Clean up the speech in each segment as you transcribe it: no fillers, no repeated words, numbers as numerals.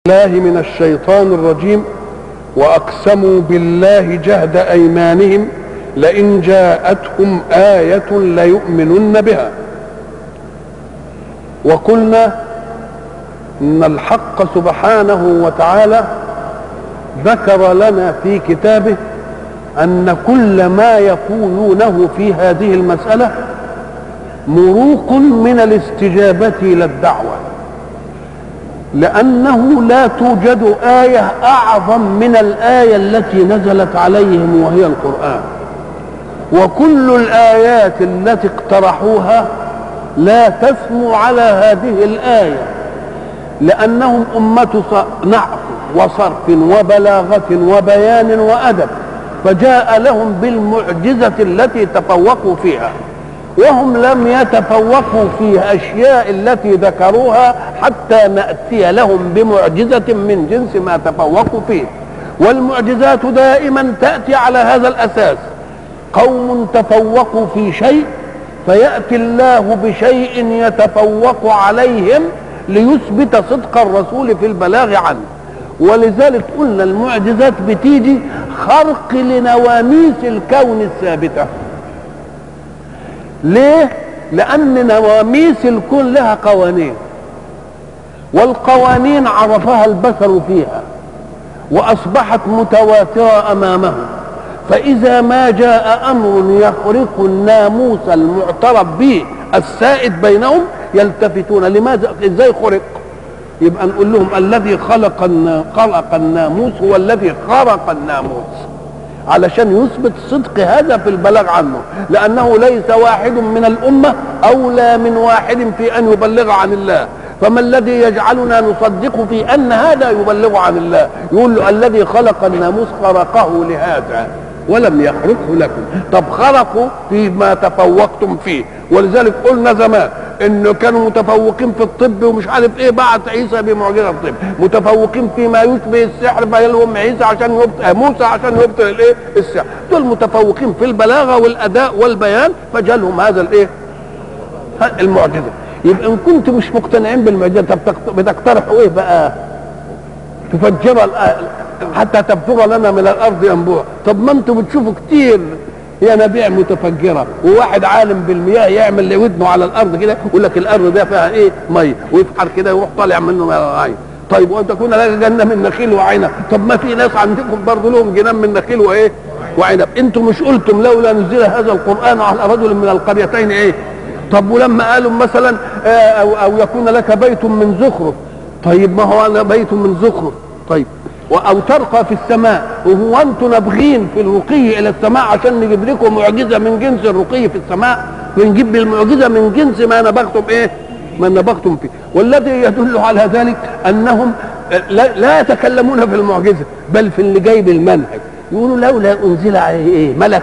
الله من الشيطان الرجيم. وأقسموا بالله جهد أيمانهم لئن جاءتهم آية ليؤمنن بها. وقلنا إن الحق سبحانه وتعالى ذكر لنا في كتابه أن كل ما يقولونه في هذه المسألة مروق من الاستجابة إلى الدعوة، لأنه لا توجد آية أعظم من الآية التي نزلت عليهم وهي القرآن، وكل الآيات التي اقترحوها لا تسمو على هذه الآية، لأنهم أمة نحو وصرف وبلاغة وبيان وأدب، فجاء لهم بالمعجزة التي تفوقوا فيها، وهم لم يتفوقوا في أشياء التي ذكروها حتى نأتي لهم بمعجزة من جنس ما تفوقوا فيه. والمعجزات دائما تأتي على هذا الأساس، قوم تفوقوا في شيء فيأتي الله بشيء يتفوق عليهم ليثبت صدق الرسول في البلاغ عنه. ولذلك قلنا المعجزات بتيجي خرق لنواميس الكون الثابته. ليه؟ لأن نواميس الكون لها قوانين، والقوانين عرفها البشر فيها وأصبحت متواترة أمامهم، فإذا ما جاء أمر يخرق الناموس المعترف به السائد بينهم يلتفتون لماذا؟ إزاي خرق؟ يبقى نقول لهم الذي خلق الناموس هو الذي خرق الناموس، علشان يثبت صدق هذا في البلاغ عنه، لأنه ليس واحد من الأمة أولى من واحد في أن يبلغ عن الله. فما الذي يجعلنا نصدق في أن هذا يبلغ عن الله؟ يقول له الذي خلق الناموس خرقه لهذا ولم يخرقه لكم. طب خرقوا فيما تفوقتم فيه، ولذلك قلنا زمان انه كانوا متفوقين في الطب ومش عارف ايه، بعت عيسى بمعجزه الطب، متفوقين فيما يشبه السحر فيلهم عيسى عشان موسى عشان يبطل الايه السحر. دول متفوقين في البلاغه والاداء والبيان، فجالهم هذا الايه المعجزه. يبقى ان كنتم مش مقتنعين بالمعجزه بتقترحوا ايه بقى؟ تفجر حتى تبتغى لنا من الارض ينبوع. طب ما انتم بتشوفوا كتير ينابيع متفجره، وواحد عالم بالمياه يعمل لودنه على الارض كده يقول لك الارض ده فيها ايه؟ ميه، ويفحر كده يروح طالع منه عين. طيب وان تكون لك جنه من نخيل وعنب، طب ما في ناس عندكم برضه لهم جنان من نخيل وايه؟ وعنب. انتم مش قلتم لولا نزل هذا القران على رجل من القريتين ايه؟ طب ولما قالوا مثلا او يكون لك بيت من زخرف، طيب ما هو انا بيت من زخرف، طيب او ترقى في السماء، وهو انتم نابغين في الرقي الى السماء عشان نجيب لكم معجزه من جنس الرقي في السماء، ونجيب المعجزه من جنس ما نبغتم ايه؟ ما نبغتم فيه. والذي يدل على ذلك انهم لا يتكلمون في المعجزه بل في اللي جايب المنهج. يقولوا لولا انزل عليه ايه؟ ملك.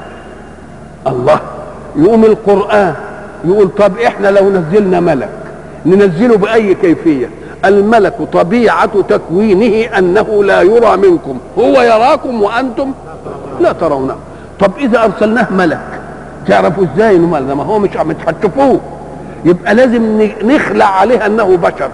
الله يقوم القران يقول طب احنا لو نزلنا ملك ننزله باي كيفيه؟ الملك طبيعة تكوينه أنه لا يرى منكم، هو يراكم وأنتم لا ترونه. طب إذا أرسلناه ملك تعرفوا إزاي إنه ملك؟ ما هو مش هتشوفوه، يبقى لازم نخلع عليه أنه بشر،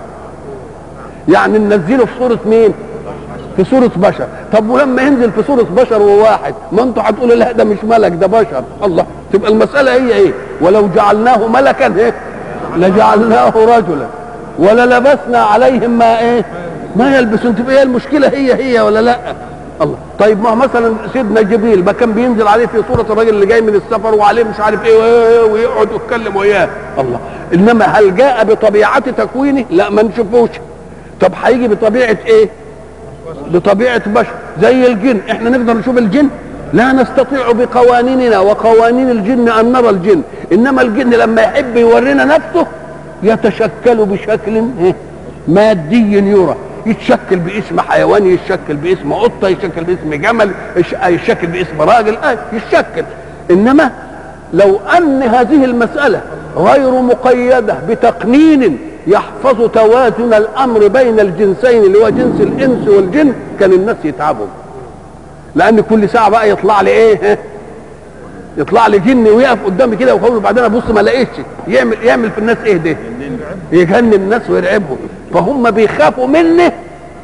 يعني ننزله في صورة مين؟ في صورة بشر. طب ولما ينزل في صورة بشر وواحد، ما أنتوا هتقولوا لا ده مش ملك ده بشر. الله، تبقى المسألة هي إيه؟ ولو جعلناه ملكا إيه؟ لجعلناه رجلا ولا لبسنا عليهم ما ايه؟ ما يلبسون. تبقى هي المشكله هي ولا لا؟ الله. طيب ما مثلا سيدنا جبريل ما كان بينزل عليه في صوره الراجل اللي جاي من السفر وعليه مش عارف ايه ويقعد يتكلم وياه الله، انما هل جاء بطبيعه تكوينه؟ لا ما نشوفوش. طب هيجي بطبيعه ايه؟ بطبيعه بشر زي الجن. احنا نقدر نشوف الجن؟ لا نستطيع بقوانيننا وقوانين الجن ان نرى الجن، انما الجن لما يحب يورينا نفسه يتشكل بشكل مادي يرى، يتشكل باسم حيوان، يتشكل باسم قطه، يتشكل باسم جمل، يتشكل باسم راجل، يتشكل. انما لو ان هذه المساله غير مقيده بتقنين يحفظ توازن الامر بين الجنسين اللي هو جنس الانس والجن كان الناس يتعبوا، لان كل ساعه بقى يطلع لي ايه؟ يطلع لي جن ويقف قدامي كده ويقول بعدين ابص ما الاقيش، يعمل في الناس ايه ده؟ يجنن الناس ويرعبهم. فهم بيخافوا منه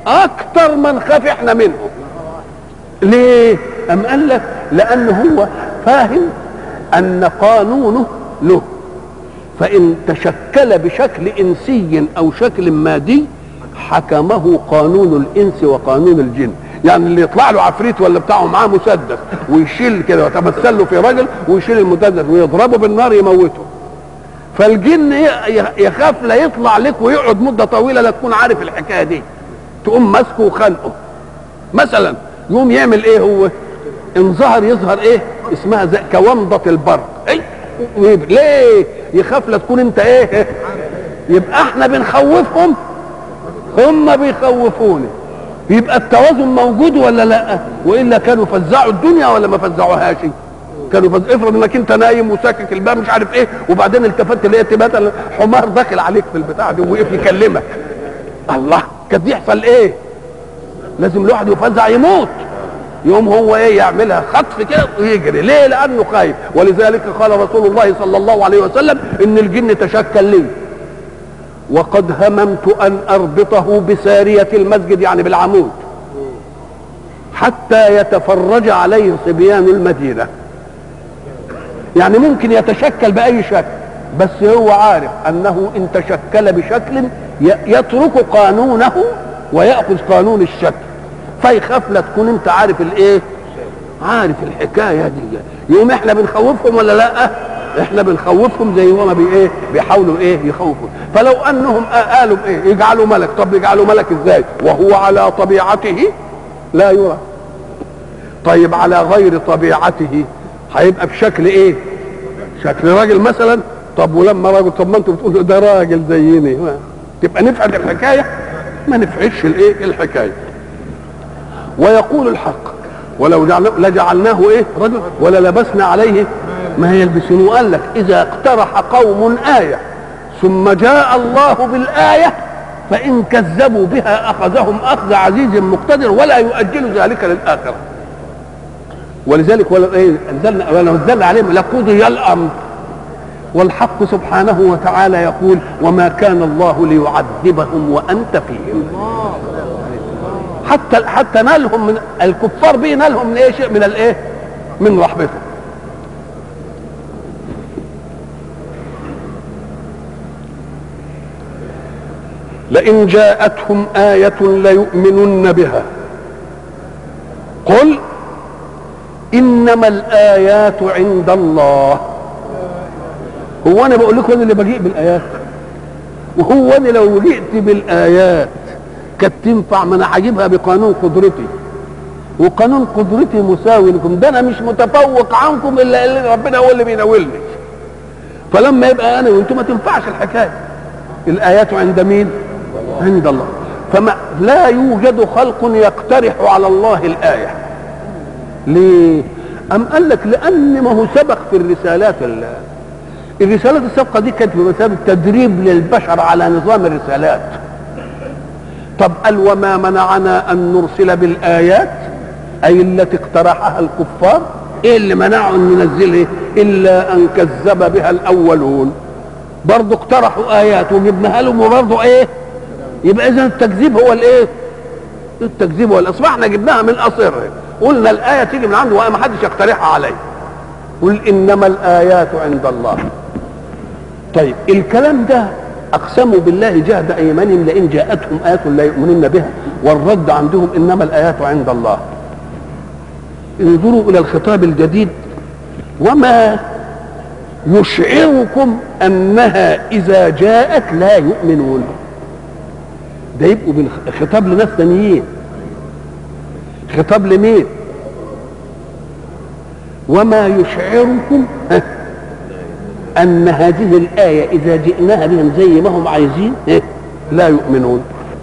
اكتر ما نخاف احنا منهم. ليه؟ ام قال لك لان هو فاهم ان قانونه له، فان تشكل بشكل انسي او شكل مادي حكمه قانون الانس وقانون الجن. يعني اللي يطلع له عفريت ولا بتاعه معاه مسدس ويشيل كده ويتمثل له في راجل ويشيل المسدس ويضربه بالنار يموته، فالجن يخاف لا يطلع لك ويقعد مده طويله لا تكون عارف الحكايه دي، تقوم ماسكه وخانقه مثلا. يقوم يعمل ايه هو؟ ان ظهر يظهر ايه اسمها زي كومضه البرق. ليه؟ يخاف لا تكون انت ايه. يبقى احنا بنخوفهم هم بيخوفونا، يبقى التوازن موجود ولا لا؟ والا كانوا فزعوا الدنيا ولا ما فزعوهاش؟ كانوا افرض انك انت نايم وساكك الباب مش عارف ايه وبعدين التفت لقيت مثلا حمار داخل عليك في البتاع دي ووقف يكلمك، الله كان يحصل ايه؟ لازم الواحد يفزع يموت. يوم هو ايه؟ يعملها خطف كده ويجري. ليه؟ لانه خايف. ولذلك قال رسول الله صلى الله عليه وسلم ان الجن تشكل لي وقد هممت ان اربطه بسارية المسجد، يعني بالعمود، حتى يتفرج عليه صبيان المدينة. يعني ممكن يتشكل بأي شكل، بس هو عارف أنه إن تشكل بشكل يترك قانونه ويأخذ قانون الشكل، فيخاف لا تكون أنت عارف الإيه؟ عارف الحكاية دي. يوم إحنا بنخوفهم ولا لأ؟ إحنا بنخوفهم زي ما بإيه؟ بيحاولوا إيه؟ يخوفوا. فلو أنهم قالوا إيه؟ يجعلوا ملك. طب يجعلوا ملك إزاي؟ وهو على طبيعته لا يرى. طيب على غير طبيعته هيبقى بشكل ايه؟ شكل راجل مثلا. طب ولما راجل، طب ما انتوا بتقولوا ده راجل زيني، تبقى نفعل الحكايه؟ ما نفعلش الايه؟ الحكايه. ويقول الحق ولو لجعلناه ايه؟ رجل ولا لبسنا عليه ما يلبسون. وقال لك اذا اقترح قوم ايه ثم جاء الله بالايه فان كذبوا بها اخذهم اخذ عزيز مقتدر ولا يؤجل ذلك للاخره. ولذلك ونزلنا عليهم لقضي الامر. والحق سبحانه وتعالى يقول وما كان الله ليعذبهم وانت فيهم. حتى نالهم من الكفار به، نالهم من ايه؟ شيء من الايه؟ من رحمته. لئن جاءتهم آية ليؤمنن بها قل انما الايات عند الله. هو انا بقول لكم انا اللي بجيء بالايات؟ وهو انا لو جئت بالايات كانت تنفع؟ ما انا هجيبها بقانون قدرتي، وقانون قدرتي مساوي لكم، ده انا مش متفوق عنكم الا اللي ربنا هو اللي بيناولني. فلما يبقى انا وانتم ما تنفعش الحكايه. الايات عند مين؟ عند الله. فما لا يوجد خلق يقترح على الله الايه. ليه؟ أم قال لك لأن ما هو سبق في الرسالات السابقة دي كانت بمثابة تدريب للبشر على نظام الرسالات. طب قال وما منعنا أن نرسل بالآيات أي التي اقترحها الكفار. إيه اللي منعوا أن ننزله؟ إلا أن كذب بها الأولون. برضو اقترحوا آيات وجبناها لهم وبرضو إيه؟ يبقى إذن التكذيب هو الإيه؟ التكذيب هو الأصل. احنا جبناها من أصره، قلنا الآية تيجي من عنده وما حدش يقترحها عليه. قل إنما الآيات عند الله. طيب الكلام ده أقسموا بالله جهد أيمانهم لئن جاءتهم آية لا يؤمنون بها، والرد عندهم إنما الآيات عند الله. انظروا إلى الخطاب الجديد وما يشعركم أنها إذا جاءت لا يؤمنون. ده يبقوا خطاب لناس ثانيين. خطاب لمين؟ وما يشعركم ان هذه الايه اذا جئناها بهم زي ما هم عايزين لا يؤمنون.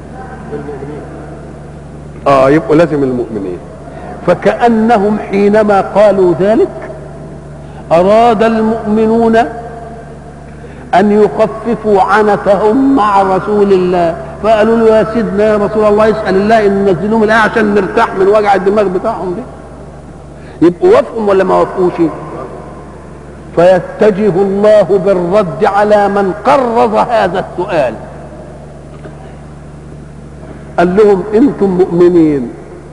يبقوا لازم المؤمنين. فكأنهم حينما قالوا ذلك اراد المؤمنون ان يخففوا عنتهم مع رسول الله، فقالوا له يا سيدنا يا رسول الله اسال الله ان ينزلهم الايه عشان نرتاح من وجع الدماغ بتاعهم دي. يبقوا وافقوا ولا ما وافقوش؟ فيتجه الله بالرد على من قرض هذا السؤال. قال لهم انتم مؤمنين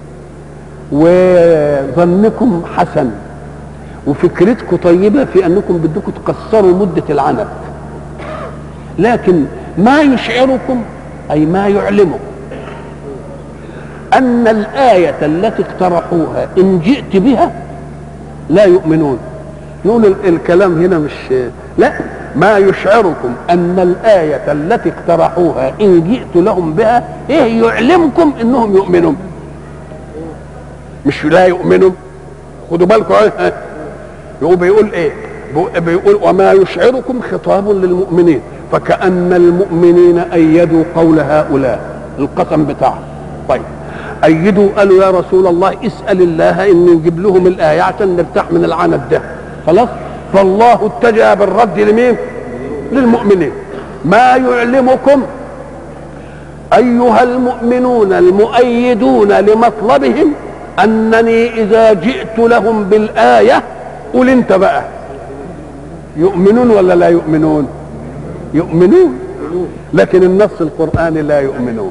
وظنكم حسن وفكرتكم طيبة في انكم بدكم تقصروا مدة العنب، لكن ما يشعركم اي ما يعلمكم ان الآية التي اقترحوها ان جئت بها لا يؤمنون. نقول الكلام هنا مش لا، ما يشعركم ان الآية التي اقترحوها ان جئت لهم بها ايه يعلمكم انهم يؤمنون، مش لا يؤمنون. خدوا بالكم بيقول ايه؟ بيقول وما يشعركم خطاب للمؤمنين، فكأن المؤمنين أيدوا قول هؤلاء القسم بتاعهم. طيب أيدوا قالوا يا رسول الله اسأل الله إن يجيب لهم الآية عشان نرتاح من العنب ده، خلاص. فالله اتجه بالرد لمين؟ للمؤمنين. ما يعلمكم أيها المؤمنون المؤيدون لمطلبهم أنني إذا جئت لهم بالآية، قول أنت بقى يؤمنون ولا لا يؤمنون؟ يؤمنون، لكن النص القرآني لا يؤمنون.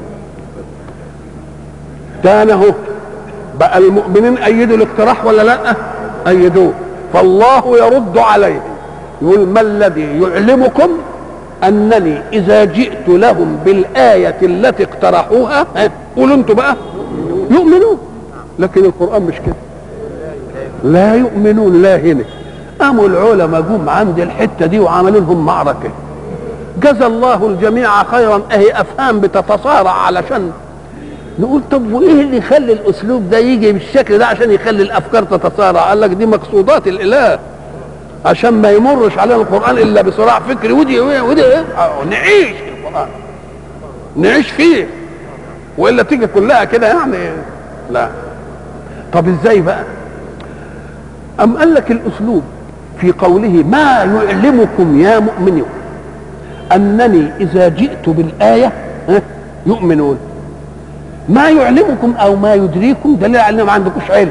تاني اهو بقى المؤمنين أيدوا الاقتراح ولا لا؟ أيدوه. فالله يرد عليهم يقول ما الذي يعلمكم أنني إذا جئت لهم بالآية التي اقترحوها قولوا انتوا بقى يؤمنون، لكن القرآن مش كده، لا يؤمنون. لا هنا قاموا العلماء جم عند الحتة دي وعملوا لهم معركة. جزى الله الجميع خيرا، اهي افهام بتتصارع علشان نقول طب وايه اللي يخلي الاسلوب ده يجي بالشكل ده عشان يخلي الافكار تتصارع؟ قال لك دي مقصودات الاله عشان ما يمرش علينا القران الا بصراع فكري، ودي ايه نعيش القران نعيش فيه، والا تيجي كلها كده يعني لا. طب ازاي بقى؟ ام قال لك الاسلوب في قوله ما يعلمكم يا مؤمنون أنني إذا جئت بالآية يؤمنون. ما يعلمكم أو ما يدريكم دليل على ما عندكوش علم،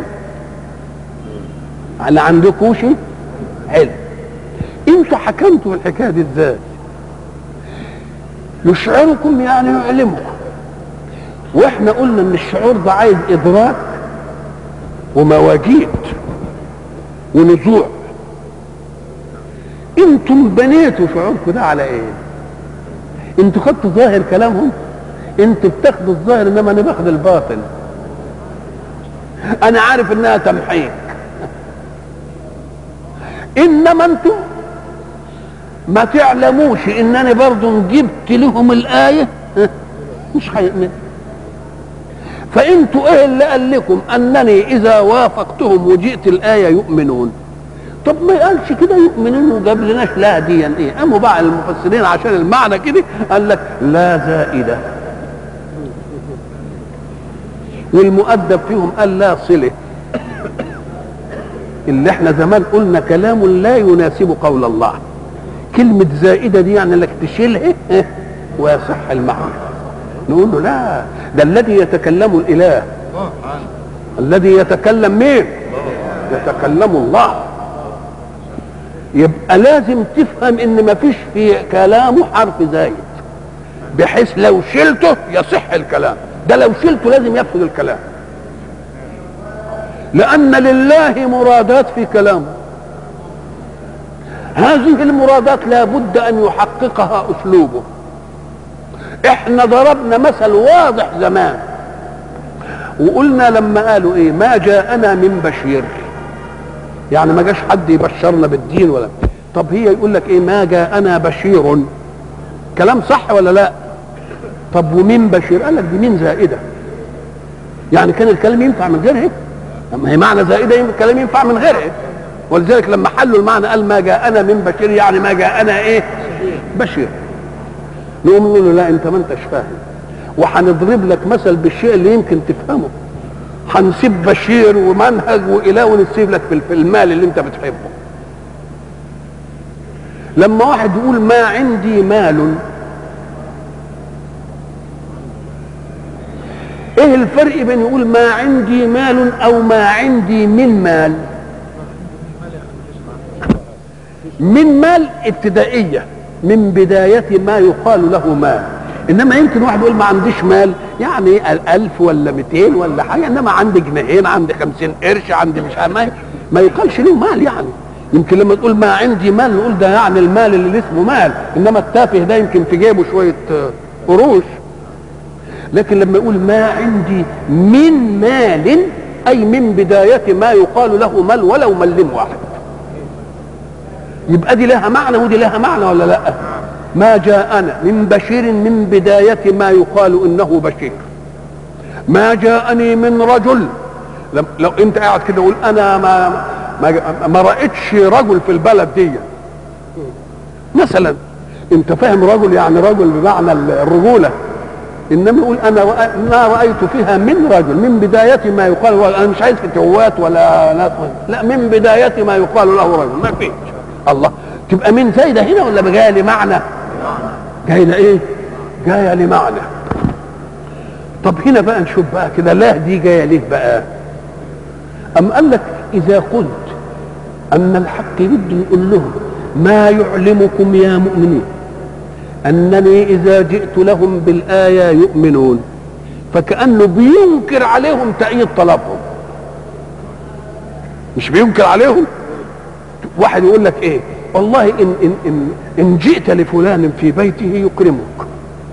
على عندكوش علم. انتوا حكمتوا الحكاية دي ازاي؟ يشعركم يعني يعلمكم، واحنا قلنا ان الشعور ده عايز ادراك ومواجيد ونزوع. انتم بنيتوا شعوركم ده على ايه؟ انتوا خدتوا ظاهر كلامهم، انتوا بتاخدوا الظاهر انما انا باخد الباطن. انا عارف انها تمحيك، انما انتم ما تعلموش ان انا برضو جبت لهم الايه مش هيؤمن. فانتوا ايه اللي قال لكم انني اذا وافقتهم وجئت الايه يؤمنون؟ طب ما قالش كده يؤمنون وجاب لناش لا دي ايه؟ قاموا بقى المفسرين عشان المعنى كده قال لك لا زائده، والمؤدب فيهم قال لا صله، اللي احنا زمان قلنا كلام لا يناسب قول الله. كلمه زائده دي يعني انك تشيلها ويصح المعنى. نقول له لا، ده الذي يتكلم الاله، الذي يتكلم مين؟ يتكلم الله. يبقى لازم تفهم ان ما فيش في كلامه حرف زايد بحيث لو شلته يصح الكلام، ده لو شلته لازم يفسد الكلام، لان لله مرادات في كلامه. هذه المرادات لابد ان يحققها اسلوبه. احنا ضربنا مثل واضح زمان وقلنا لما قالوا ايه ما جاءنا من بشير، يعني ما جاش حد يبشرنا بالدين ولا. طب هي يقول لك ايه ما جاءنا بشير، كلام صح ولا لا؟ طب ومين بشير؟ قال لك دي مين زائده، يعني كان الكلام ينفع من غيرها؟ اما هي معنى زائده الكلام ينفع من غيرها، ولذلك لما حلوا المعنى قال ما جاءنا من بشير، يعني ما جاءنا ايه بشير. نقوم نقول له لا انت ما انتش فاهم، وهنضرب لك مثل بالشيء اللي يمكن تفهمه. هنسيب بشير ومنهج واله ونسيب لك في المال اللي انت بتحبه. لما واحد يقول ما عندي مال، ايه الفرق بين يقول ما عندي مال او ما عندي من مال؟ من مال ابتدائية من بداية ما يقال له مال، انما يمكن واحد يقول ما عنديش مال، يعني 1000 ولا 200 ولا حاجه، انما عندي جنيهين، عندي 50 قرش، عندي مش عارف، ما يقالش له مال. يعني يمكن لما تقول ما عندي مال نقول ده يعني المال اللي اسمه مال، انما التافه ده يمكن في جيبه شويه قروش. لكن لما يقول ما عندي من مال، اي من بدايه ما يقال له مال ولو ملم واحد، يبقى دي لها معنى ودي لها معنى ولا لا؟ ما جاءنا من بشير من بدايه ما يقال انه بشير. ما جاءني من رجل، لو انت قاعد كده قول انا ما رأيتش رجل في البلد دي مثلا، انت فاهم رجل يعني رجل بمعنى الرجوله، انما يقول انا ما رايت فيها من رجل من بدايه ما يقال. انا مش عايز فتوات ولا ناس، لا، من بدايه ما يقال له رجل ما فيش. الله، تبقى من زايده هنا ولا جايه لمعنى؟ جايه لايه؟ جايه لمعنى. طب هنا بقى نشوف بقى كده، لا دي جايه ليه بقى؟ أم قال لك إذا قلت أن الحق بده يقول لهم ما يعلمكم يا مؤمنين أنني إذا جئت لهم بالآية يؤمنون، فكأنه بينكر عليهم تأييد طلبهم، مش بينكر عليهم. واحد يقول لك إيه؟ والله إن جئت لفلان في بيته يكرمك،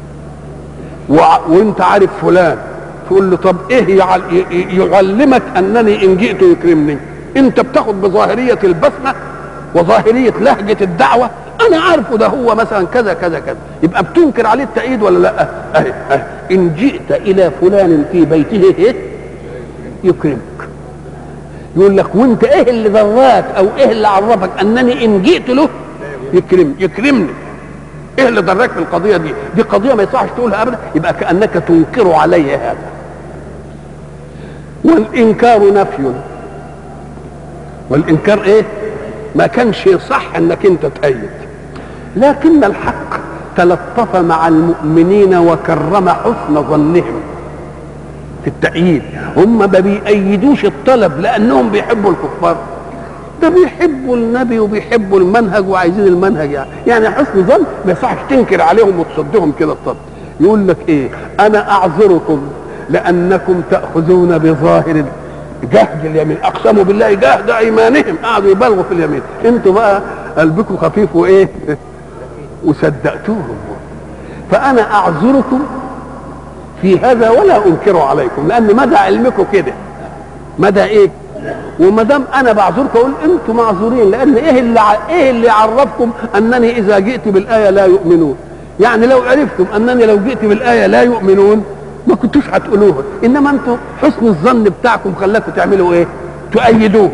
وانت عارف فلان، تقول له طب ايه يعلمك انني ان جئت يكرمني؟ انت بتاخد بظاهريه البسمه وظاهريه لهجه الدعوه، انا عارفه ده هو مثلا كذا كذا كذا، يبقى بتنكر عليه التأييد ولا لا؟ اهي ان جئت الى فلان في بيته ايه يكرمك. يقول لك وانت ايه اللي ضراك او ايه اللي عرفك انني ان جئت له يكرمني؟ ايه اللي ضرك في القضيه دي؟ دي قضيه ما يصحش تقولها ابدا، يبقى كانك تنكر علي هذا. والانكار نفي، والانكار ايه؟ ما كانش صح انك انت تأيد. لكن الحق تلطف مع المؤمنين وكرم حسن ظنهم في التأييد. هم ما بيأيدوش الطلب لانهم بيحبوا الكفار، ده بيحبوا النبي وبيحبوا المنهج وعايزين المنهج. يعني حسن ظن ما يصحش تنكر عليهم وتصدهم كده الطب. يقول لك ايه؟ انا اعذركم لانكم تاخذون بظاهر جهد اليمين، اقسموا بالله جهد ايمانهم، قعدوا يبالغوا في اليمين، انتوا بقى قلبكم خفيف وايه وصدقتوهم. فانا اعذركم في هذا ولا انكر عليكم، لان مدى علمكم كده، مدى ايه؟ وما دام انا بعذركم اقول انتم معذورين، لان ايه اللي عرفكم انني اذا جئت بالايه لا يؤمنون؟ يعني لو عرفتم انني لو جئت بالايه لا يؤمنون ما كنتوش هتقولوها، انما انتم حسن الظن بتاعكم خلاكم تعملوا ايه؟ تؤيدوه.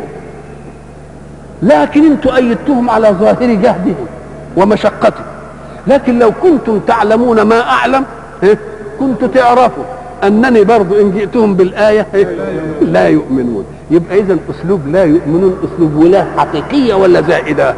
لكن انتم ايدتهم على ظاهر جهدهم ومشقتهم، لكن لو كنتم تعلمون ما اعلم كنتم تعرفوا انني برضو ان جئتهم بالايه لا يؤمنون. يبقى اذا اسلوب لا يؤمنون اسلوب ولا حقيقيه ولا زائده.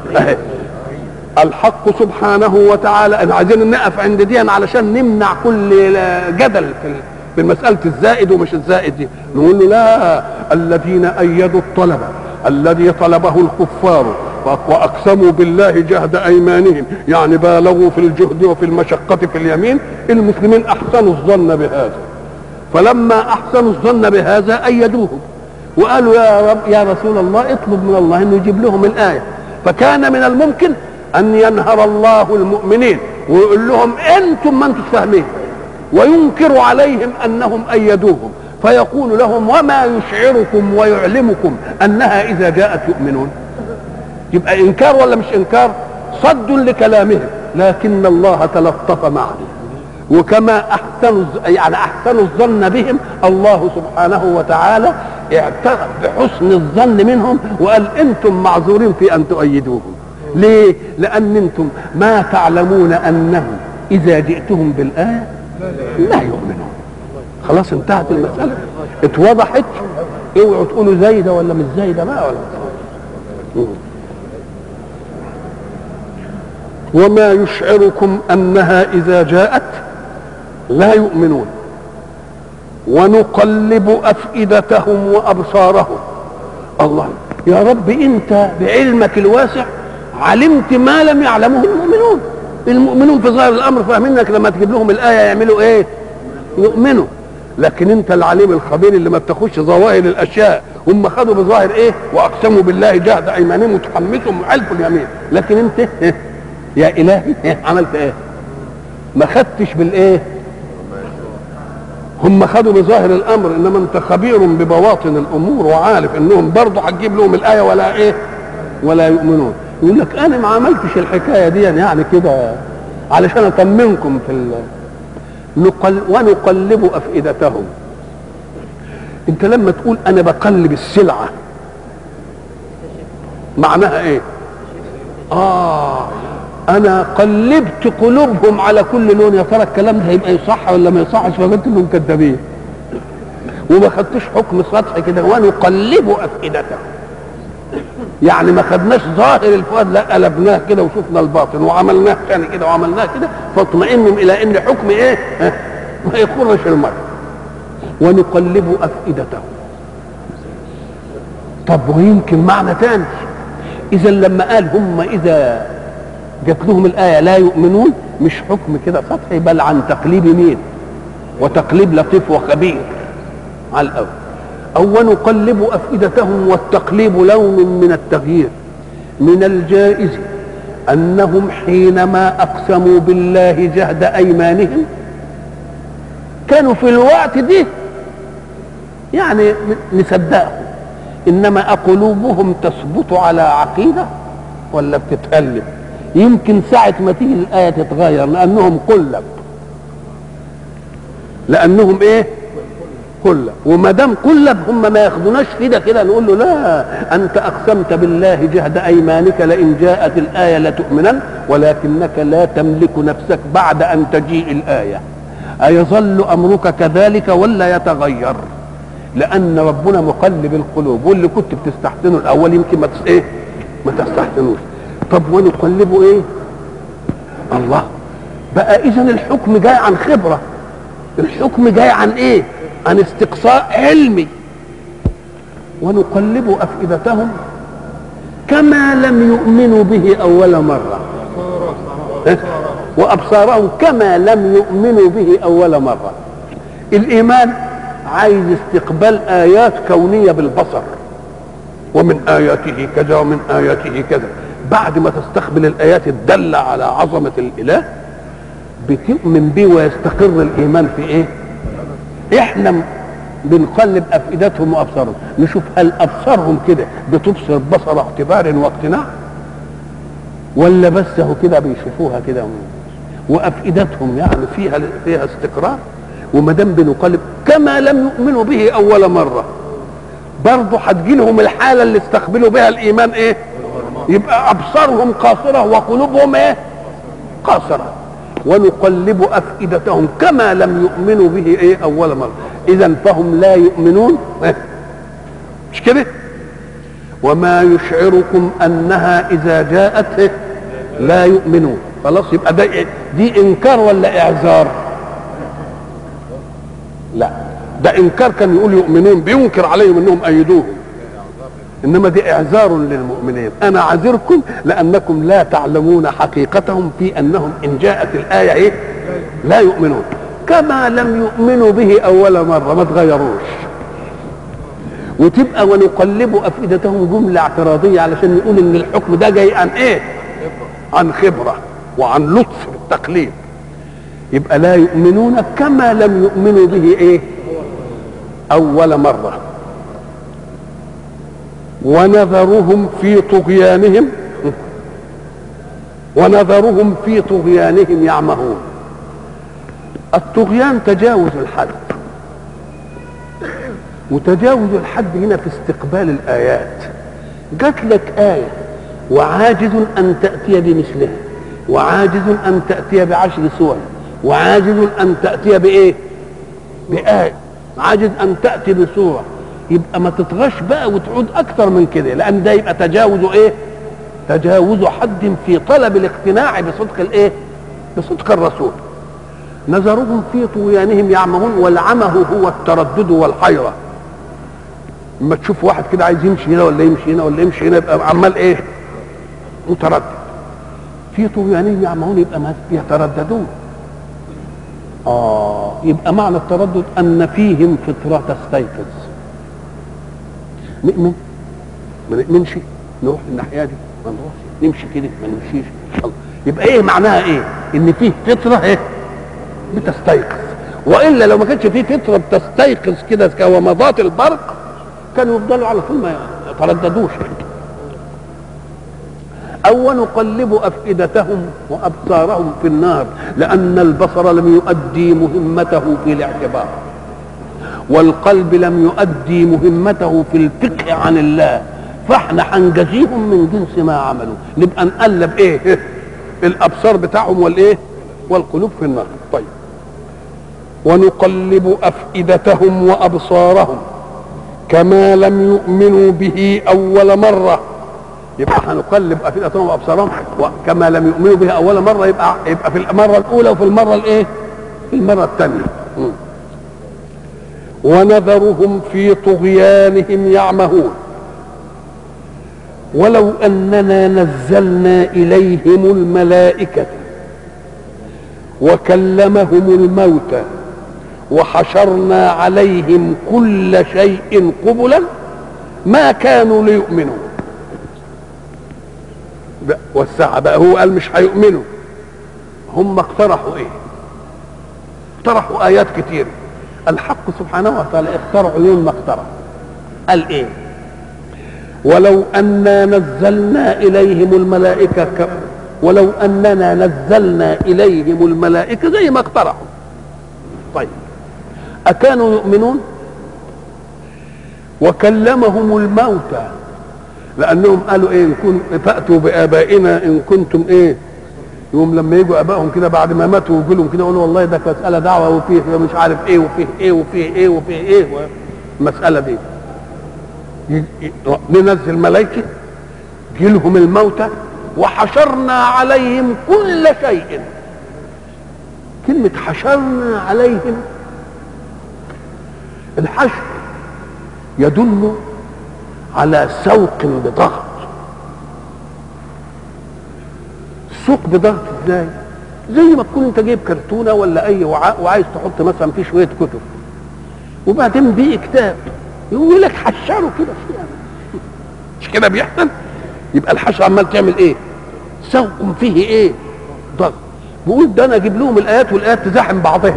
الحق سبحانه وتعالى، احنا عايزين نقف عند دي علشان نمنع كل جدل في مساله الزائد ومش الزائد دي. نقول له لا، الذين ايدوا الطلب الذي طلبه الكفار واقسموا بالله جهد ايمانهم، يعني بالغوا في الجهد وفي المشقه في اليمين، المسلمين احسنوا الظن بهذا، فلما احسنوا الظن بهذا ايدوهم وقالوا يا رب يا رسول الله اطلب من الله انه يجيب لهم الايه. فكان من الممكن ان ينهر الله المؤمنين ويقول لهم انتم ما انتم فاهمين، وينكر عليهم انهم ايدوهم، فيقول لهم وما يشعركم ويعلمكم انها اذا جاءت يؤمنون. يبقى انكار ولا مش انكار؟ صد لكلامهم، لكن الله تلطف معهم، وكما احسنوا الظن بهم، الله سبحانه وتعالى اعترف بحسن الظن منهم وقال انتم معذورين في ان تؤيدوهم. ليه؟ لان انتم ما تعلمون انهم اذا جئتهم بالايه لا يؤمنون. خلاص انتهت المساله، اتوضحت. اوعوا تقولوا زايده ولا مش زايده بقى ولا. وما يشعركم انها اذا جاءت لا يؤمنون ونقلب افئدتهم وابصارهم. الله يا رب، انت بعلمك الواسع علمت ما لم يعلمه المؤمنون، المؤمنون في ظاهر الامر فاهمين انك لما تجيب لهم الايه يعملوا ايه؟ يؤمنوا. لكن انت العليم الخبير اللي ما بتاخدش ظواهر الاشياء، هم خدوا بظاهر ايه؟ واقسموا بالله جهد ايمانهم وتحمسهم وحلفوا اليمين، لكن انت يا الهي عملت ايه؟ ما خدتش بالايه؟ هم خدوا بظاهر الامر، انما انت خبير ببواطن الامور وعارف انهم برضه هتجيب لهم الايه ولا ايه؟ ولا يؤمنون. يقول لك انا ما عملتش الحكايه دي يعني كده علشان اطمنكم في ونقلب افئدتهم. انت لما تقول انا بقلب السلعه معناها ايه؟ انا قلبت قلوبهم على كل لون. يا ترى الكلام ده هيبقى يصح ولا ما يصحش؟ فقلت انهم كذابين وما خدتش حكم سطحي كده. ونقلب افئدتهم يعني ما خدناش ظاهر الفؤاد، لا قلبناه كده وشفنا الباطن وعملناه ثاني كده وعملناه كده، فاطمئنوا الى ان حكم ايه؟ ما يخرش المرء. ونقلب افئدتهم. طب ويمكن معنى ثاني، اذا لما قال هم اذا جات لهم الايه لا يؤمنون، مش حكم كده سطحي، بل عن تقليب مين؟ وتقليب لطيف وخبير على الاول. أو نقلب أفئدتهم، والتقليب لون من التغيير. من الجائز أنهم حينما أقسموا بالله جهد أيمانهم كانوا في الوقت دي يعني نصدقهم، إنما أقلوبهم تثبت على عقيدة ولا بتتقلب؟ يمكن ساعة ما تيجي الآية تتغير لأنهم إيه؟ قلب. وما دام قلب هم ما ياخدوناش كده نقول له لا، انت اقسمت بالله جهد ايمانك لئن جاءت الايه لتؤمنن، ولكنك لا تملك نفسك بعد ان تجيء الايه. ايظل امرك كذلك ولا يتغير؟ لان ربنا مقلب القلوب، واللي كنت بتستحسنه الاول يمكن ما تستحسنوش. طب ونقلبه ايه؟ الله بقى. اذا الحكم جاي عن خبره، الحكم جاي عن ايه؟ عن استقصاء علمي. ونقلب أفئدتهم كما لم يؤمنوا به أول مرة، وأبصارهم كما لم يؤمنوا به أول مرة. الإيمان عايز استقبال آيات كونية بالبصر، ومن آياته كذا ومن آياته كذا. بعد ما تستقبل الآيات الدالة على عظمة الإله بتؤمن به ويستقر الإيمان في إيه؟ احنا بنقلب افئدتهم وابصارهم، نشوف هل ابصارهم كده بتبصر بصر اعتبار واقتناع، ولا بس هو كده بيشوفوها كده، وافئدتهم يعني فيها استقرار. وما دام بنقلب كما لم يؤمنوا به اول مره، برضه هتجي لهم الحاله اللي استقبلوا بها الايمان ايه؟ يبقى ابصارهم قاصره وقلوبهم ايه؟ قاصره. ونقلب أفئدتهم كما لم يؤمنوا به ايه؟ اول مره. اذا فهم لا يؤمنون، مش كده؟ وما يشعركم انها اذا جاءت لا يؤمنون. خلاص، يبقى دي انكار ولا اعذار؟ لا، ده انكار. كان يقول يؤمنون بينكر عليهم انهم ايدوهم، انما دي اعذار للمؤمنين. انا اعذركم لانكم لا تعلمون حقيقتهم في انهم ان جاءت الايه ايه؟ لا يؤمنون. كما لم يؤمنوا به اول مره، ما تغيروش. وتبقى ونقلب افئدتهم جمله اعتراضيه علشان يقول ان الحكم ده جاي عن ايه؟ عن خبره وعن لطف بالتقليد. يبقى لا يؤمنون كما لم يؤمنوا به ايه؟ اول مره. ونذرهم في طغيانهم يعمهون. الطغيان تجاوز الحد، وتجاوز الحد هنا في استقبال الآيات. جات لك آية وعاجز أن تأتي بمثلها، وعاجز أن تأتي بعشر سور، وعاجز أن تأتي بإيه؟ بآية، عاجز أن تأتي بسورة. يبقى ما تطغش بقى وتعود اكتر من كده، لان ده يبقى تجاوز ايه؟ تجاوز حد في طلب الاقتناع بصدق الايه؟ بصدق الرسول. نذرهم في طغيانهم يعمهون. والعمه هو التردد والحيره. اما تشوف واحد كده عايز يمشي هنا ولا يمشي هنا ولا يمشي هنا، يبقى عمال ايه؟ متردد. في طغيانهم يعمهون يبقى ما يترددون. يبقى معنى التردد ان فيهم فطره تستيقظ. نؤمن ما نؤمنش، نروح الناحيه دي ما نروحش، نمشي كده ما نمشيش. يبقى ايه معناها؟ ايه؟ ان فيه فطره ايه بتستيقظ. والا لو ما كانش فيه فطره بتستيقظ كده كومضات البرق كانوا يفضلوا على طول ما يترددوش. أو نقلب أفئدتهم وأبصارهم في النار، لأن البصر لم يؤدي مهمته في الاعتبار، والقلب لم يؤدي مهمته في الفقه عن الله، فاحنا هنجزيهم من جنس ما عملوا. نبقى نقلب ايه؟ الأبصار بتاعهم والايه؟ والقلوب في النار. طيب، ونقلب أفئدتهم وأبصارهم كما لم يؤمنوا به أول مرة. يبقى هنقلب أفئدتهم وأبصارهم كما لم يؤمنوا به أول مرة، يبقى في المرة الأولى وفي المرة الإيه؟ في المرة الثانية. ونذرهم في طغيانهم يعمهون ولو أننا نزلنا إليهم الملائكة وكلمهم الموتى وحشرنا عليهم كل شيء قبلا ما كانوا ليؤمنوا. والساعة بقى هو قال مش هيؤمنوا، هم اقترحوا ايه؟ اقترحوا ايات كتير. الحق سبحانه وتعالى اخترعوا يوم ما اخترع، قال ايه؟ ولو أننا نزلنا إليهم الملائكة ولو أننا نزلنا إليهم الملائكة زي ما اقترحوا. طيب، أكانوا يؤمنون؟ وكلمهم الموتى، لأنهم قالوا إيه؟ إن كنتم فأتوا بآبائنا إن كنتم إيه؟ يوم لما يجوا آبائهم كده بعد ما ماتوا ويقولوا لهم كده يقولوا والله ده مسألة دعوة وفيه مش عارف إيه وفيه إيه وفيه إيه وفيه إيه المسألة دي. ننزل ملائكة جيلهم الموتى وحشرنا عليهم كل شيء. كلمة حشرنا عليهم، الحشر يدل على سوق بضغط. سوق بضغط ازاي؟ زي ما تكون انت جايب كرتونه ولا اي وعاء وعايز تحط مثلا فيه شويه كتب وبعدين بيه كتاب يقول لك حشره كده فيها، مش كده بيحصل؟ يبقى الحشر عمال تعمل ايه؟ سوق فيه ايه؟ ضغط. بقول ده انا اجيب لهم الايات والايات تزاحم بعضها.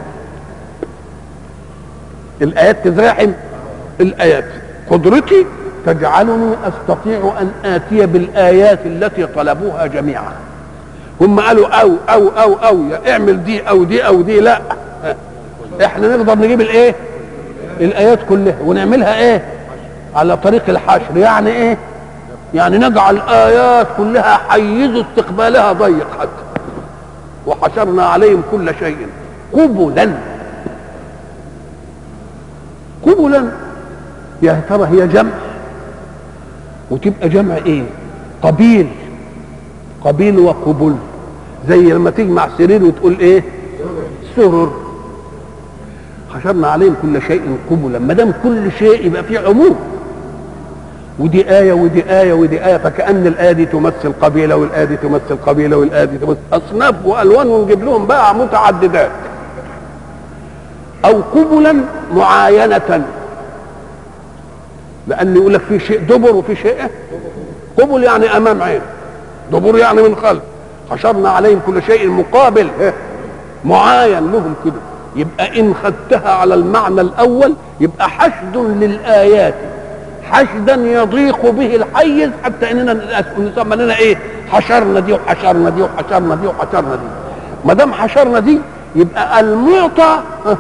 الايات تزاحم الايات. قدرتي تجعلني استطيع ان اتي بالايات التي طلبوها جميعا. هم قالوا او اعمل دي او دي او دي، لا احنا نقدر نجيب الايه؟ الايات كلها ونعملها ايه؟ على طريق الحشر. يعني ايه؟ يعني نجعل الايات كلها حيز استقبالها ضيق حتى. وحشرنا عليهم كل شيء قبلا. قبلا يا ترى هي جمع وتبقى جمع ايه؟ قبيل. قبيل وقبل، زي لما تجمع سرير وتقول ايه؟ سرر. حشرنا عليهم كل شيء قبلا، ما دام كل شيء يبقى فيه عموم، ودي آية ودي آية ودي آية، فكأن الآية دي تمثل قبيلة والآية دي تمثل قبيلة والآية دي تمثل أصناف وألوان، ونجيب لهم بقى متعددات. أو قبلا معاينة، لأن يقول لك في شيء دبر وفي شيء قبل، يعني أمام عين، دبر يعني من خلف. حشرنا عليهم كل شيء مقابل معاين لهم كده. يبقى إن خدتها على المعنى الأول يبقى حشد للآيات، حشدا يضيق به الحيز حتى اننا نسمى لنا ايه؟ حشرنا دي وحشرنا دي وحشرنا دي وحشرنا دي. ما دام حشرنا دي يبقى المعطى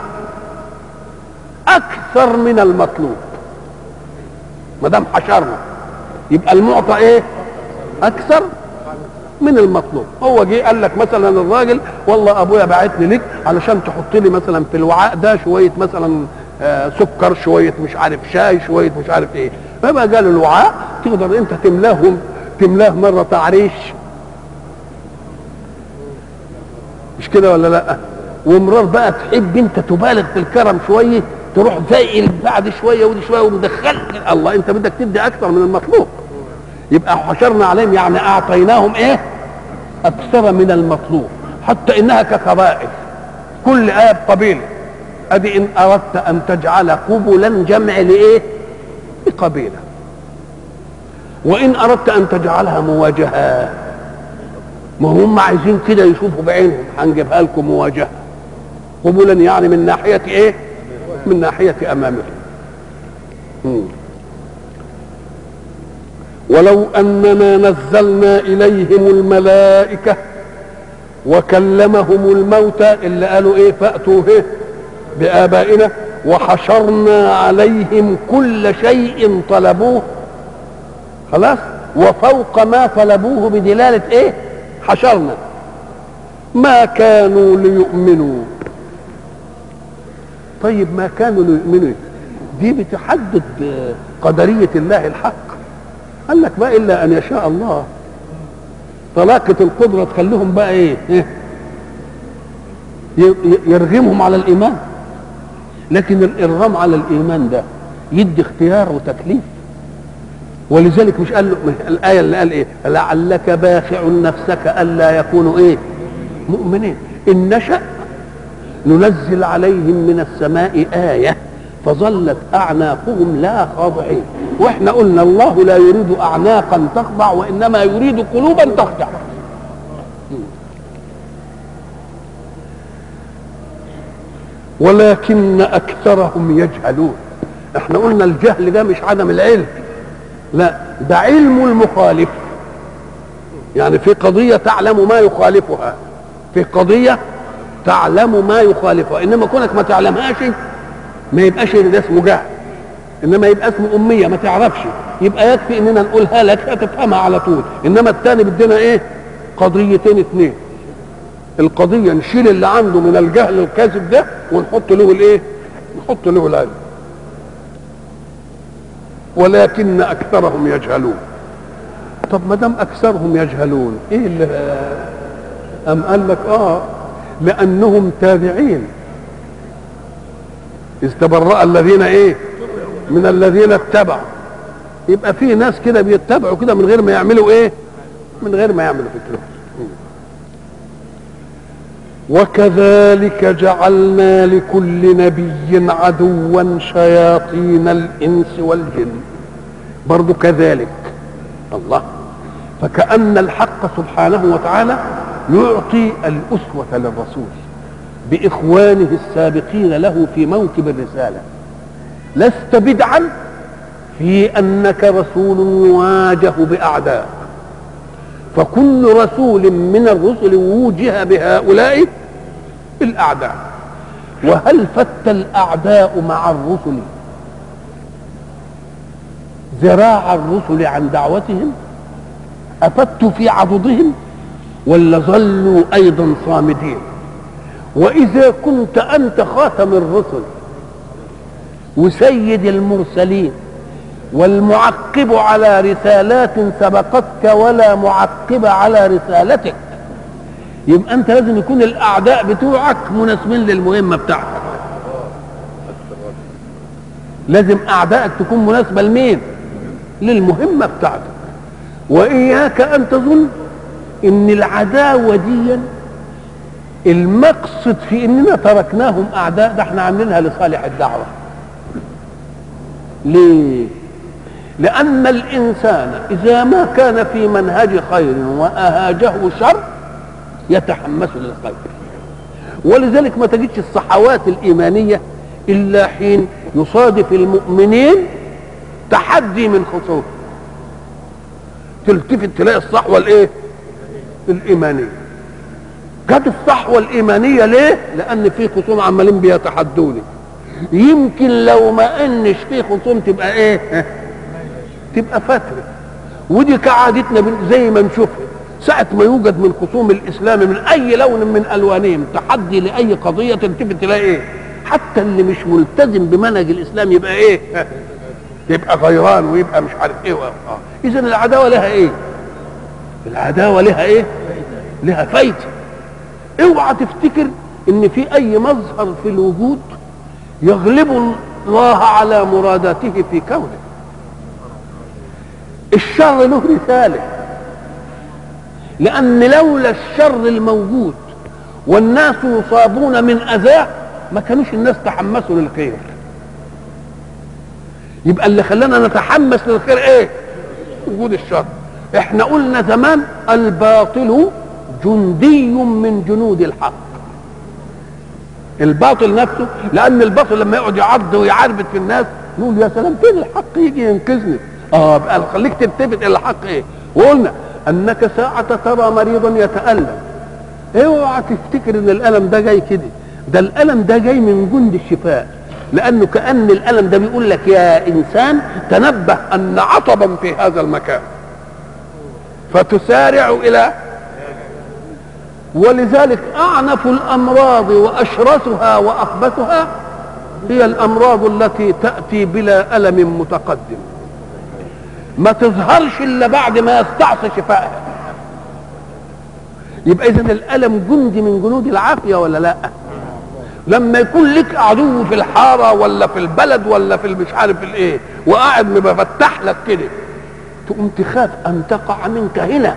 اكثر من المطلوب. ما دام حشرنا يبقى المعطى ايه؟ اكثر من المطلوب. هو جه قال لك مثلا الراجل والله ابويا باعتني لك علشان تحط لي مثلا في الوعاء ده شويه مثلا سكر، شويه مش عارف شاي، شويه مش عارف ايه. فبقى قالوا الوعاء تقدر انت تملاه مره تعريش، مش كده ولا لا؟ ومرار بقى تحب انت تبالغ في الكرم شويه، تروح زي بعد شويه ودي شويه ومدخل الله، انت بدك تدي اكثر من المطلوب. يبقى حشرنا عليهم يعني اعطيناهم ايه؟ اكثر من المطلوب، حتى انها كقبائل، كل آية بقبيله. ادي ان اردت ان تجعل قبلا جمع لايه؟ لقبيله. وان اردت ان تجعلها مواجهه، ما هم عايزين كده يشوفوا بعينهم، هنجيبها لكم مواجهه قبلا، يعني من ناحيه ايه؟ من ناحيه امامهم. ولو اننا نزلنا اليهم الملائكه وكلمهم الموتى، اللي قالوا ايه؟ فاتوا ايه؟ بآبائنا، وحشرنا عليهم كل شيء طلبوه، خلاص، وفوق ما طلبوه بدلالة ايه؟ حشرنا، ما كانوا ليؤمنوا. طيب ما كانوا ليؤمنوا دي بتحدد قدرية الله الحق. قال لك بقى إلا أن يشاء الله، طلاقة القدرة تخليهم بقى ايه؟ يرغمهم على الإيمان. لكن الإرغام على الإيمان ده يدي اختيار وتكليف. ولذلك مش قال له الآية اللي قال إيه؟ لعلك باخع نفسك ألا يكونوا إيه؟ مؤمنين. إن نشأ ننزل عليهم من السماء آية فظلت أعناقهم لا خاضعين. وإحنا قلنا الله لا يريد أعناقا تخضع، وإنما يريد قلوبا تخضع. ولكن أكثرهم يجهلون. احنا قلنا الجهل ده مش عدم العلم، لا، ده علم المخالف. يعني في قضية تعلم ما يخالفها، في قضية تعلم ما يخالفها، انما كونك ما تعلمهاش ما يبقاش ده اسمه جهل، انما يبقى اسمه أمية، ما تعرفش، يبقى يكفي اننا نقولها لك هتفهمها على طول. انما الثاني بدنا ايه؟ قضيتين اثنين. القضية نشيل اللي عنده من الجهل الكاذب ده ونحط له الايه؟ نحط له العلم. ولكن اكثرهم يجهلون. طب ما دام اكثرهم يجهلون ايه اللي ام قال لك لانهم تابعين. اذ تبرأ الذين ايه؟ من الذين اتبعوا. يبقى في ناس كده بيتبعوا كده من غير ما يعملوا ايه؟ من غير ما يعملوا فكرهم. وكذلك جعلنا لكل نبي عدوا شياطين الإنس والجن. برضو كذلك الله. فكأن الحق سبحانه وتعالى يعطي الأسوة للرسول بإخوانه السابقين له في موكب الرسالة. لست بدعا في أنك رسول يواجه بأعداء، فكل رسول من الرسل ووجه بهؤلاء الأعداء. وهل فت الأعداء مع الرسل ذراع الرسل عن دعوتهم؟ أفتوا في عضدهم ولا ظلوا أيضا صامدين؟ وإذا كنت أنت خاتم الرسل وسيد المرسلين والمعقب على رسالات سبقتك ولا معقب على رسالتك، يبقى انت لازم يكون الاعداء بتوعك مناسبين للمهمه بتاعتك. لازم اعدائك تكون مناسبه لمين؟ للمهمه بتاعتك. واياك ان تظن ان العداوه دي المقصد في اننا تركناهم اعداء، ده احنا عاملينها لصالح الدعوه. ليه؟ لأن الإنسان إذا ما كان في منهج خير وأهاجه شر يتحمس للخير. ولذلك ما تجدش الصحوات الإيمانية إلا حين يصادف المؤمنين تحدي من خصوم، تلتفت تلاقي الصحوة الإيه؟ الإيمانية. جت الصحوة الإيمانية ليه؟ لأن في خصوم عمالين بيتحدوني. يمكن لو ما انش في خصوم تبقى ايه؟ تبقى فترة. ودي كعادتنا زي ما نشوفها ساعة ما يوجد من خصوم الاسلام من اي لون من الوانهم تحدي لاي قضية، تلتفت تلاقي ايه؟ حتى اللي مش ملتزم بمنهج الاسلام يبقى ايه؟ يبقى غيران ويبقى مش عارف ايه. اذا العداوة لها ايه؟ العداوة لها ايه؟ لها فايدة. اوعى تفتكر ان في اي مظهر في الوجود يغلب الله على مراداته في كونه. الشر له رسالة، لأن لولا الشر الموجود والناس يصابون من أذاه ما كانوش الناس تحمسوا للخير. يبقى اللي خلانا نتحمس للخير ايه؟ وجود الشر. احنا قلنا زمان الباطل جندي من جنود الحق. الباطل نفسه، لأن الباطل لما يقعد يعض ويعربد في الناس نقول يا سلام فين الحق يجي ينقذني. بقى خليك تلتفت الى الحق ايه. وقلنا انك ساعة ترى مريضا يتألم اوعى تفتكر ان الألم ده جاي كده، ده الألم ده جاي من جند الشفاء، لأنه كأن الألم ده بيقول لك يا إنسان تنبه أن عطبا في هذا المكان فتسارع إلى. ولذلك أعنف الأمراض وأشرسها وأخبثها هي الأمراض التي تأتي بلا ألم متقدم، ما تظهرش إلا بعد ما يستعصي شفائها. يبقى إذن الألم جندي من جنود العافية ولا لا؟ لما يكون لك عدو في الحارة ولا في البلد ولا في مش عارف الايه وقاعد مفتح لك كده، تقوم تخاف ان تقع منك هنا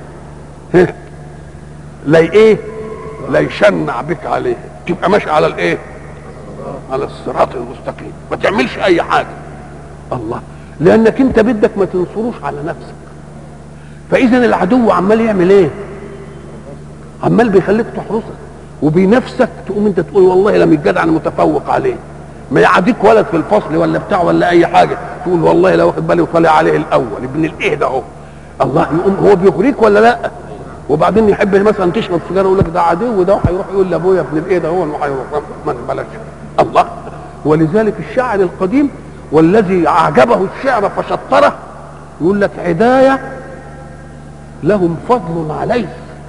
لا ايه لا يشنع بك عليه، تبقى ماشي على الايه؟ على الصراط المستقيم، ما تعملش اي حاجه. الله، لانك انت بدك ما تنصروش على نفسك. فاذا العدو عمال يعمل ايه؟ عمال بيخليك تحرسك وبينافسك، تقوم انت تقول والله لم الجدع انا متفوق عليه. ما يعديك ولد في الفصل ولا بتاع ولا اي حاجه تقول والله لو واخد بالي وطالع عليه الاول ابن الايه ده اهو. الله، يقوم هو بيغريك ولا لا؟ وبعدين يحب مثلا تشرب سيجاره يقول لك ده عدو ده، وهيروح يقول لابويا ابن الايه ده هو وهيروح ما بلاش. الله، ولذلك الشاعر القديم والذي اعجبه الشعر فشطره يقول لك عدايه لهم فضل علي،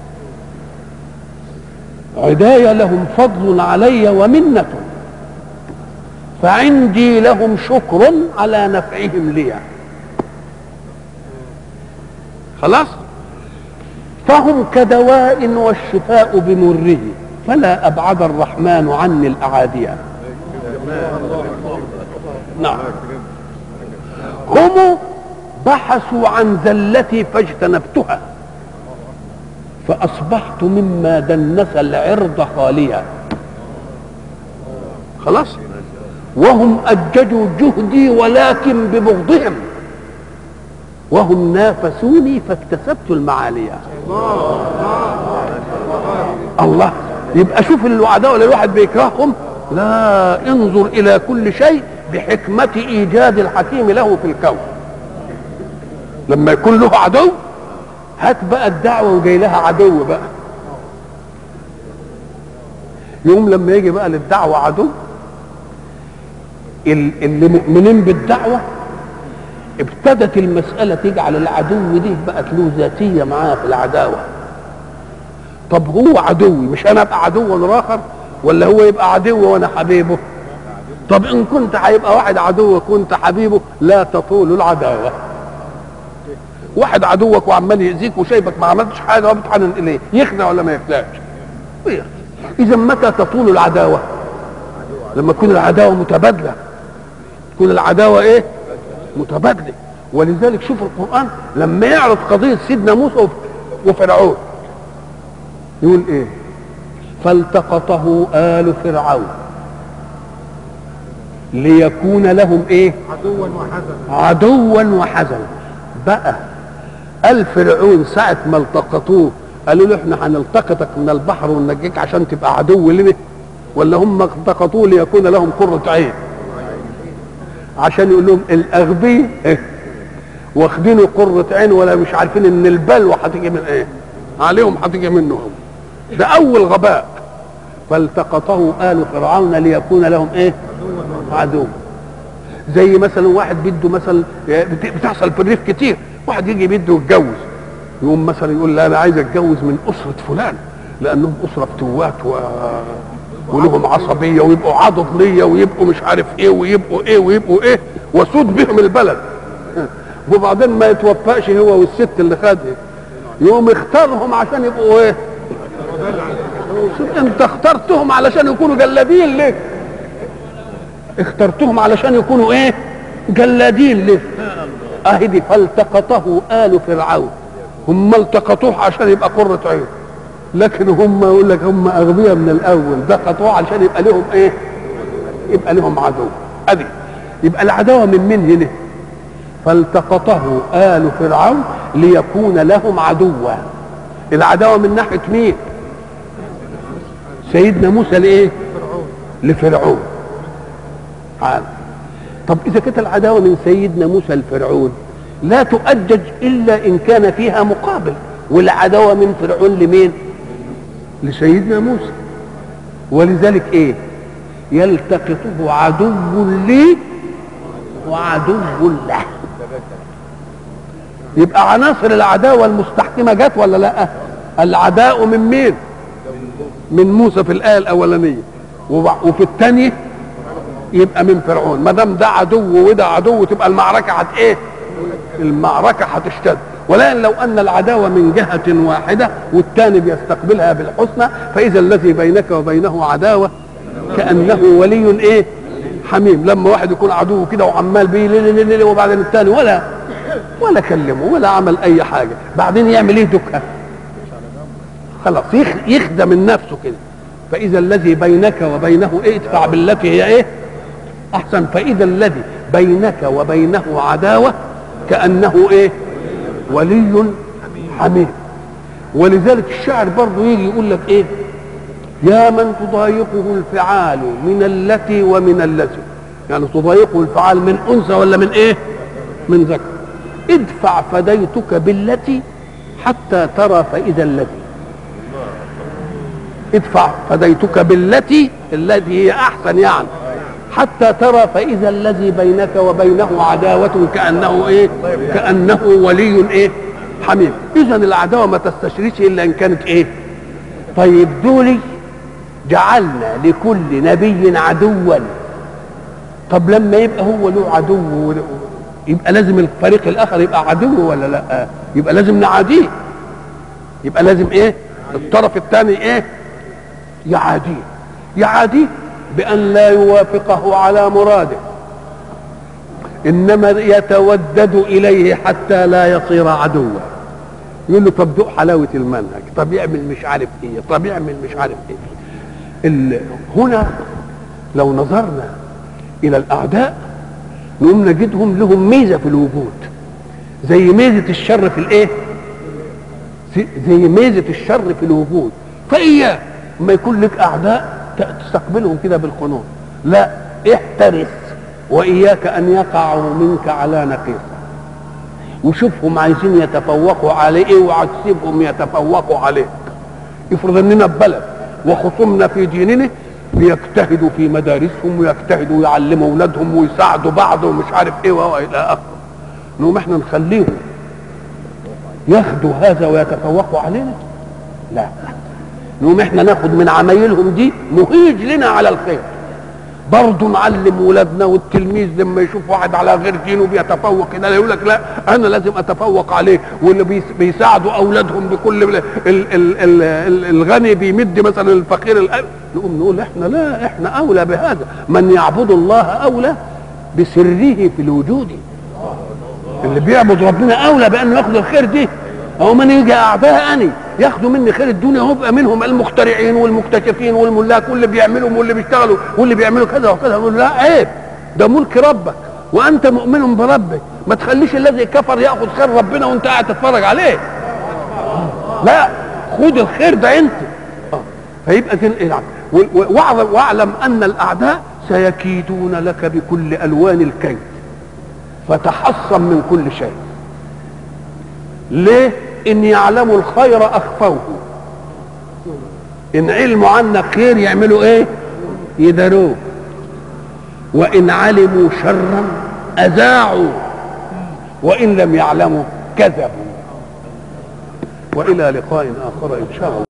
عداية لهم فضل علي ومنة، فعندي لهم شكر على نفعهم لي. خلاص، فهم كدواء والشفاء بمره، فلا أبعد الرحمن عني الأعادية. نعم، هم بحثوا عن زلتي فاجتنبتها فأصبحت مما دنس العرض خاليا. خلاص، وهم أججوا جهدي ولكن ببغضهم، وهم نافسوني فاكتسبت المعالية. الله، يبقى شوف العداوة اللي الواحد بيكرههم، لا، انظر إلى كل شيء بحكمة إيجاد الحكيم له في الكون. لما يكون له عدو هات بقى الدعوة وجاي لها عدو بقى، يوم لما يجي بقى للدعوة عدو، اللي مؤمنين بالدعوة ابتدت المسألة تجعل العدو دي بقت له ذاتية معاه في العداوة. طب هو عدوي، مش أنا أبقى عدو للآخر ولا هو يبقى عدو وأنا حبيبه؟ طب إن كنت هيبقى واحد عدو وكنت حبيبه لا تطول العداوة. واحد عدوك وعمال يأذيك وشايفك ما عملتش حاجه وبتحنن اليه، يخنع ولا ما يخنعش؟ اذا متى تطول العداوه؟ لما تكون العداوه متبادله، تكون العداوه ايه؟ متبادله. ولذلك شوف القران لما يعرض قضيه سيدنا موسى وفرعون يقول ايه؟ فالتقطه آل فرعون ليكون لهم ايه؟ عدوا وحزنا. عدوا وحزنا. بقى قال فرعون ساعة ما التقطوه قالوا له احنا هنلتقطك من البحر وننجيك عشان تبقى عدو لنا، ولا هم التقطوه ليكون لهم قرة عين؟ عشان يقول لهم الاغبياء واخدينه قرة عين ولا مش عارفين ان البلوى هتيجي من ايه؟ عليهم هتيجي منهم. ده اول غباء. فالتقطه آل فرعون ليكون لهم ايه؟ عدو. زي مثلا واحد بده مثلا بتحصل في الريف كتير، واحد يجي بده يتجوز، يقوم مثلا يقول لا انا عايز اتجوز من اسره فلان لانهم اسره فتوات ولهم عصبيه ويبقوا عضد ليا ويبقوا مش عارف ايه ويبقوا ايه ويبقوا ايه وسود بهم البلد. وبعدين ما يتوفقش هو والست اللي خدها، يقوم اختارهم عشان يبقوا ايه؟ انت اخترتهم علشان يكونوا جلادين ليه؟ اخترتهم علشان يكونوا ايه؟ جلادين ليه؟ اهدي فالتقطه آل فرعون هم التقطوه عشان يبقى قرة عين، لكن هم يقول لك هم اغبياء من الاول، ده قطوه عشان يبقى لهم ايه؟ يبقى لهم عدو. ادي يبقى العداوه من مين هنا؟ فالتقطه آل فرعون ليكون لهم عدوا. العداوه من ناحيه مين؟ سيدنا موسى لايه؟ لفرعون. طب اذا كانت العداوه من سيدنا موسى لفرعون لا تؤجج الا ان كان فيها مقابل، والعداوه من فرعون لمين؟ لسيدنا موسى. ولذلك ايه؟ يلتقطه عدو لي وعدو له. يبقى عناصر العداوه المستحكمه جت ولا لا؟ العداء من مين؟ من موسى في الايه الاولانيه، وفي الثانيه يبقى من فرعون. ما دام ده عدو وده عدو تبقى المعركه ايه؟ المعركه هتشتد. ولكن لو ان العداوه من جهه واحده والثاني بيستقبلها بالحسنى، فاذا الذي بينك وبينه عداوه كانه ولي ايه؟ حميم. لما واحد يكون عدو كده وعمال بيه وبعدين الثاني ولا كلمه ولا عمل اي حاجه، بعدين يعمل ايه؟ دكه خلاص، يخدم من نفسه كده. فاذا الذي بينك وبينه ايه؟ ادفع بالتي هي ايه؟ احسن. فاذا الذي بينك وبينه عداوه كانه ايه؟ ولي حميم. ولذلك الشاعر برضه يجي يقول لك ايه؟ يا من تضايقه الفعال من التي ومن الذي، يعني تضايقه الفعال من انثى ولا من ايه؟ من ذكر. ادفع فديتك بالتي حتى ترى فاذا الذي. ادفع فديتك بالتي التي هي احسن، يعني حتى ترى فاذا الذي بينك وبينه عداوه كانه ايه؟ كانه ولي ايه؟ حميم. اذا العداوه ما تستشريش الا ان كانت ايه؟ طيب دولي جعلنا لكل نبي عدوا. طب لما يبقى هو له عدو يبقى لازم الفريق الاخر يبقى عدو ولا لا؟ يبقى لازم نعاديه. يبقى لازم ايه؟ الطرف الثاني ايه؟ يعاديه بأن لا يوافقه على مراده، إنما يتودد إليه حتى لا يصير عدوا. يقول له طب دوق حلاوة المنهج، طب يعمل مش عارف ايه، طب يعمل مش عارف ايه. هنا لو نظرنا إلى الأعداء نقوم نجدهم لهم ميزة في الوجود، زي ميزة الشر في الايه؟ زي ميزة الشر في الوجود. فإياك ما يكون لك أعداء تستقبلهم كده بالقنوط، لا، احترس وإياك أن يقعوا منك على نقيصة. وشوفهم عايزين يتفوقوا عليه ايه وعتسيبهم يتفوقوا عليك. افرض اننا ببلد وخصومنا في ديننا بيجتهدوا في مدارسهم ويجتهدوا ويعلموا اولادهم ويساعدوا بعض ومش عارف ايه والى اخره، نقوم احنا نخليهم ياخدوا هذا ويتفوقوا علينا؟ لا، نقوم احنا ناخد من عمايلهم دي نهيج لنا على الخير. برضه نعلم ولادنا، والتلميذ لما يشوف واحد على غير دينه بيتفوق كده يقول لك لا انا لازم اتفوق عليه. واللي بيساعدوا اولادهم بكل الغني بيمد مثلا الفقير نقوم نقول احنا لا، احنا اولى بهذا. من يعبد الله اولى بسره في الوجود. اللي بيعبد ربنا اولى بانه ياخد الخير دي. او من يجي اعداء ياخدوا مني خير الدنيا ويبقى منهم المخترعين والمكتشفين والملاك واللي بيعملوا واللي بيشتغلوا واللي بيعملوا كذا وكذا. نقول لا، عيب، ده ملك ربك وانت مؤمن بربك. ما تخليش الذي كفر ياخذ خير ربنا وانت قاعد تتفرج عليه. لا، خد الخير ده انت. فيبقى واعلم ان الاعداء سيكيدون لك بكل الوان الكيد، فتحصن من كل شيء. ليه؟ ان يعلموا الخير اخفوه، ان علموا عنك خير يعملوا ايه؟ يداروه. وان علموا شرا اذاعوا، وان لم يعلموا كذبوا. والى لقاء اخر ان شاء الله.